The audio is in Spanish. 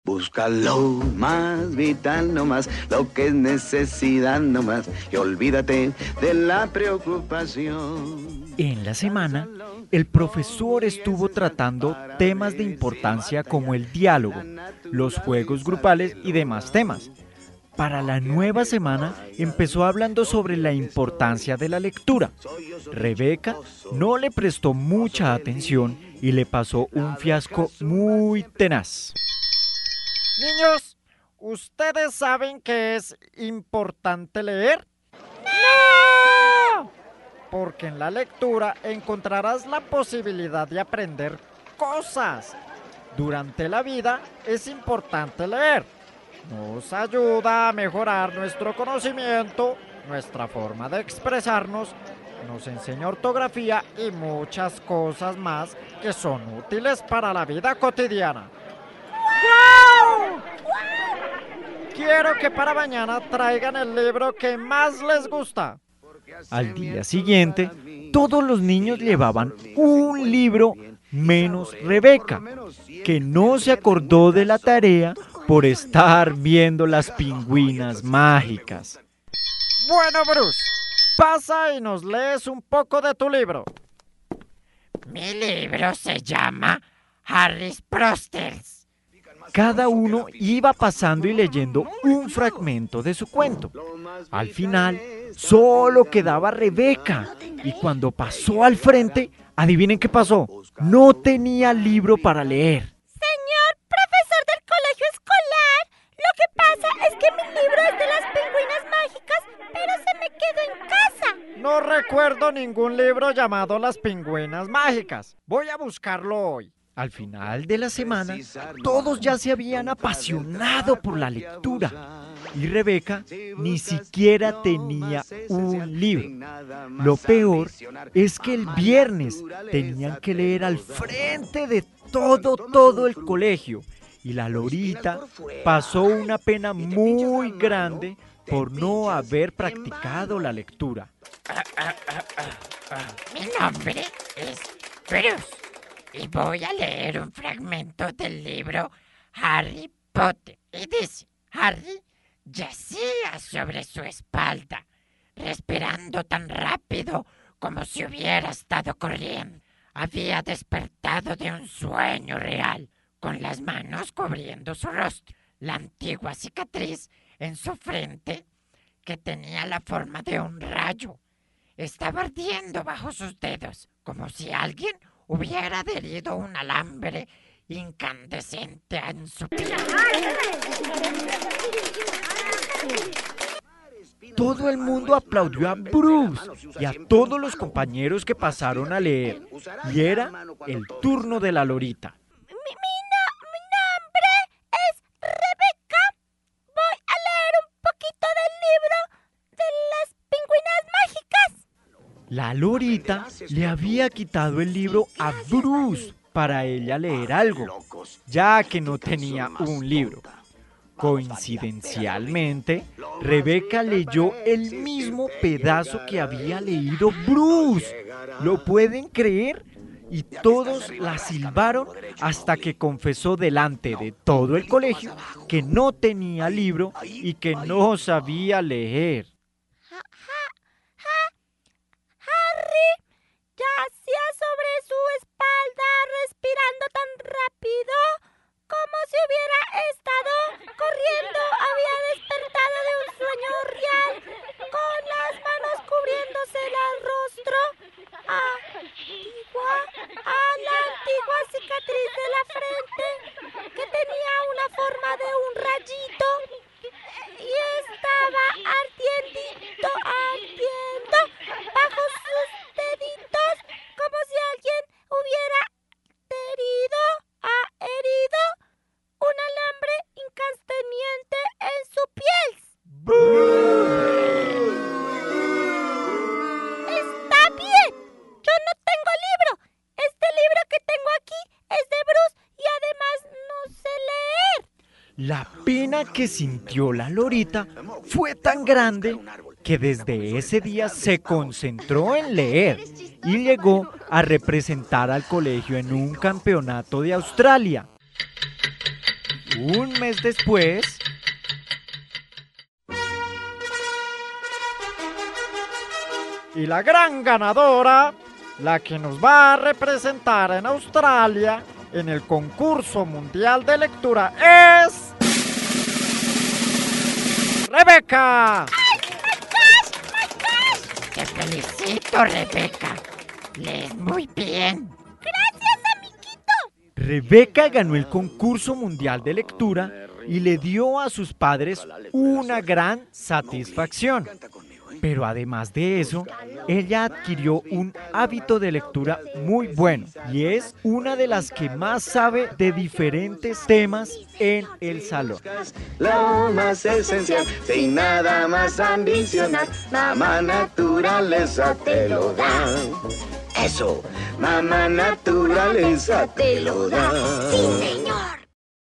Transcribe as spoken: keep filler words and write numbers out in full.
Busca lo más vital nomás, lo que es necesidad nomás, y olvídate de la preocupación. En la semana, el profesor estuvo tratando temas de importancia como el diálogo, los juegos grupales y demás temas. Para la nueva semana empezó hablando sobre la importancia de la lectura. Rebeca no le prestó mucha atención y le pasó un fiasco muy tenaz. Niños, ¿ustedes saben que es importante leer? ¡No! Porque en la lectura encontrarás la posibilidad de aprender cosas. Durante la vida es importante leer. Nos ayuda a mejorar nuestro conocimiento, nuestra forma de expresarnos, nos enseña ortografía y muchas cosas más que son útiles para la vida cotidiana. ¡Wow! Quiero que para mañana traigan el libro que más les gusta. Al día siguiente, todos los niños llevaban un libro menos Rebeca, que no se acordó de la tarea por estar viendo las pingüinas mágicas. Bueno, Bruce, pasa y nos lees un poco de tu libro. Mi libro se llama Harry's Prosters. Cada uno iba pasando y leyendo un fragmento de su cuento. Al final, solo quedaba Rebeca. Y cuando pasó al frente, adivinen qué pasó. No tenía libro para leer. Señor profesor del colegio escolar, lo que pasa es que mi libro es de las pingüinas mágicas, pero se me quedó en casa. No recuerdo ningún libro llamado Las Pingüinas Mágicas. Voy a buscarlo hoy. Al final de la semana, todos ya se habían apasionado por la lectura y Rebeca ni siquiera tenía un libro. Lo peor es que el viernes tenían que leer al frente de todo, todo el colegio y la Lorita pasó una pena muy grande por no haber practicado la lectura. Mi nombre es Bruce. Y voy a leer un fragmento del libro Harry Potter. Y dice, Harry yacía sobre su espalda, respirando tan rápido como si hubiera estado corriendo. Había despertado de un sueño real, con las manos cubriendo su rostro. La antigua cicatriz en su frente, que tenía la forma de un rayo, estaba ardiendo bajo sus dedos, como si alguien hubiera adherido un alambre incandescente en su piel. Todo el mundo aplaudió a Bruce y a todos los compañeros que pasaron a leer. Y era el turno de la Lorita. Mi, mi, no, mi nombre es Rebeca. Voy a leer un poquito del libro de las pingüinas mágicas. La Lorita le había quitado el libro a Bruce para ella leer algo, ya que no tenía un libro. Coincidencialmente, Rebeca leyó el mismo pedazo que había leído Bruce. ¿Lo pueden creer? Y todos la silbaron hasta que confesó delante de todo el colegio que no tenía libro y que no sabía leer. Yacía sobre su espalda, respirando tan rápido como si hubiera estado corriendo. Había despertado de un sueño real, con las manos cubriéndose el rostro. Antigua, a la antigua cicatriz de la frente, que tenía una forma de un rayito, y estaba ardiendo, ardiendo bajo sus deditos, como si alguien hubiera herido, ha herido un alambre incandescente en su piel. Está bien, yo no tengo libro. Este libro que tengo aquí es de Bruce y además no sé leer. La pena que sintió la Lorita fue tan grande que desde ese día se concentró en leer y llegó a representar al colegio en un campeonato de Australia. Un mes después... Y la gran ganadora, la que nos va a representar en Australia en el concurso mundial de lectura es... ¡Rebeca! Te felicito, Rebeca. Lees muy bien. Rebeca ganó el concurso mundial de lectura y le dio a sus padres una gran satisfacción. Pero además de eso, ella adquirió un hábito de lectura muy bueno y es una de las que más sabe de diferentes temas en el salón. Lo más esencial, sin nada más ambicionar, mamá naturaleza te lo da. Eso, mamá naturaleza te lo da.